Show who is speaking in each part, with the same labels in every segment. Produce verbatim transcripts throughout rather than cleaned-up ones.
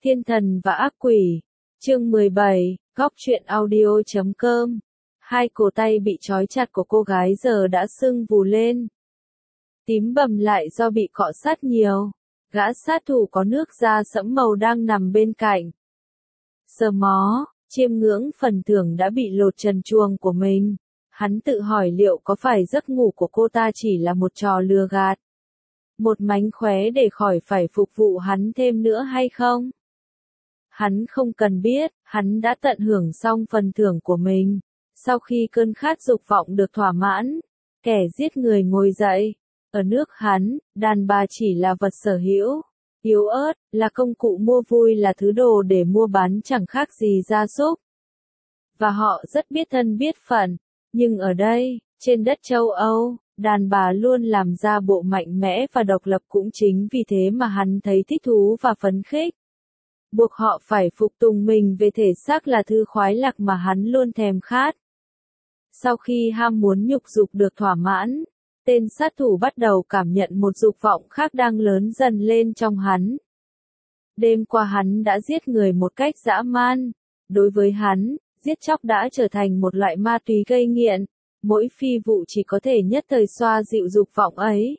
Speaker 1: Thiên thần và ác quỷ. Chương mười bảy, góc truyện audio chấm com. Hai cổ tay bị trói chặt của cô gái giờ đã sưng vù lên. Tím bầm lại do bị cọ sát nhiều. Gã sát thủ có nước da sẫm màu đang nằm bên cạnh. Sờ mó, chiêm ngưỡng phần thưởng đã bị lột trần truồng của mình. Hắn tự hỏi liệu có phải giấc ngủ của cô ta chỉ là một trò lừa gạt. Một mánh khóe để khỏi phải phục vụ hắn thêm nữa hay không? Hắn không cần biết, hắn đã tận hưởng xong phần thưởng của mình. Sau khi cơn khát dục vọng được thỏa mãn, kẻ giết người ngồi dậy. Ở nước hắn, đàn bà chỉ là vật sở hữu, yếu ớt, là công cụ mua vui, là thứ đồ để mua bán chẳng khác gì gia súc. Và họ rất biết thân biết phận, nhưng ở đây, trên đất châu Âu, đàn bà luôn làm ra bộ mạnh mẽ và độc lập, cũng chính vì thế mà hắn thấy thích thú và phấn khích. Buộc họ phải phục tùng mình về thể xác là thứ khoái lạc mà hắn luôn thèm khát. Sau khi ham muốn nhục dục được thỏa mãn, tên sát thủ bắt đầu cảm nhận một dục vọng khác đang lớn dần lên trong hắn. Đêm qua hắn đã giết người một cách dã man. Đối với hắn, giết chóc đã trở thành một loại ma túy gây nghiện. Mỗi phi vụ chỉ có thể nhất thời xoa dịu dục vọng ấy.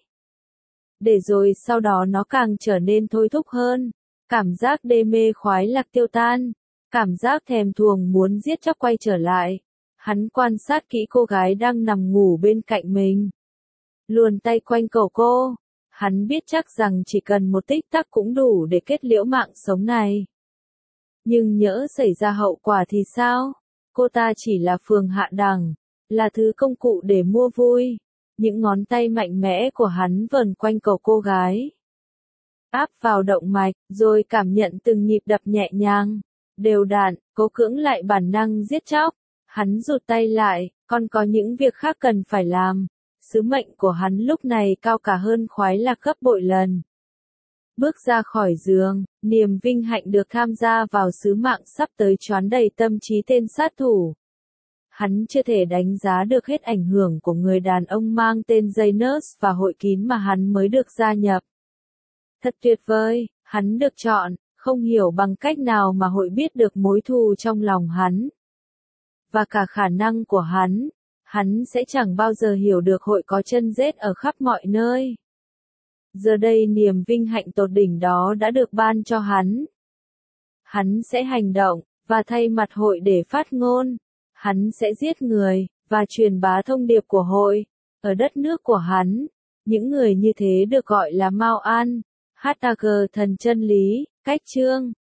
Speaker 1: Để rồi sau đó nó càng trở nên thôi thúc hơn. Cảm giác đê mê khoái lạc tiêu tan. Cảm giác thèm thuồng muốn giết chóc quay trở lại. Hắn quan sát kỹ cô gái đang nằm ngủ bên cạnh mình. Luồn tay quanh cổ cô. Hắn biết chắc rằng chỉ cần một tích tắc cũng đủ để kết liễu mạng sống này. Nhưng nhỡ xảy ra hậu quả thì sao? Cô ta chỉ là phường hạ đẳng, là thứ công cụ để mua vui. Những ngón tay mạnh mẽ của hắn vờn quanh cổ cô gái. Áp vào động mạch, rồi cảm nhận từng nhịp đập nhẹ nhàng, đều đặn, cố cưỡng lại bản năng giết chóc. Hắn rụt tay lại, còn có những việc khác cần phải làm. Sứ mệnh của hắn lúc này cao cả hơn khoái lạc gấp bội lần. Bước ra khỏi giường, niềm vinh hạnh được tham gia vào sứ mạng sắp tới choán đầy tâm trí tên sát thủ. Hắn chưa thể đánh giá được hết ảnh hưởng của người đàn ông mang tên Janus và hội kín mà hắn mới được gia nhập. Thật tuyệt vời, hắn được chọn, không hiểu bằng cách nào mà hội biết được mối thù trong lòng hắn. Và cả khả năng của hắn, hắn sẽ chẳng bao giờ hiểu được hội có chân rết ở khắp mọi nơi. Giờ đây niềm vinh hạnh tột đỉnh đó đã được ban cho hắn. Hắn sẽ hành động, và thay mặt hội để phát ngôn. Hắn sẽ giết người, và truyền bá thông điệp của hội. Ở đất nước của hắn, những người như thế được gọi là Mao An. Hashtag thần chân lý, cách chương.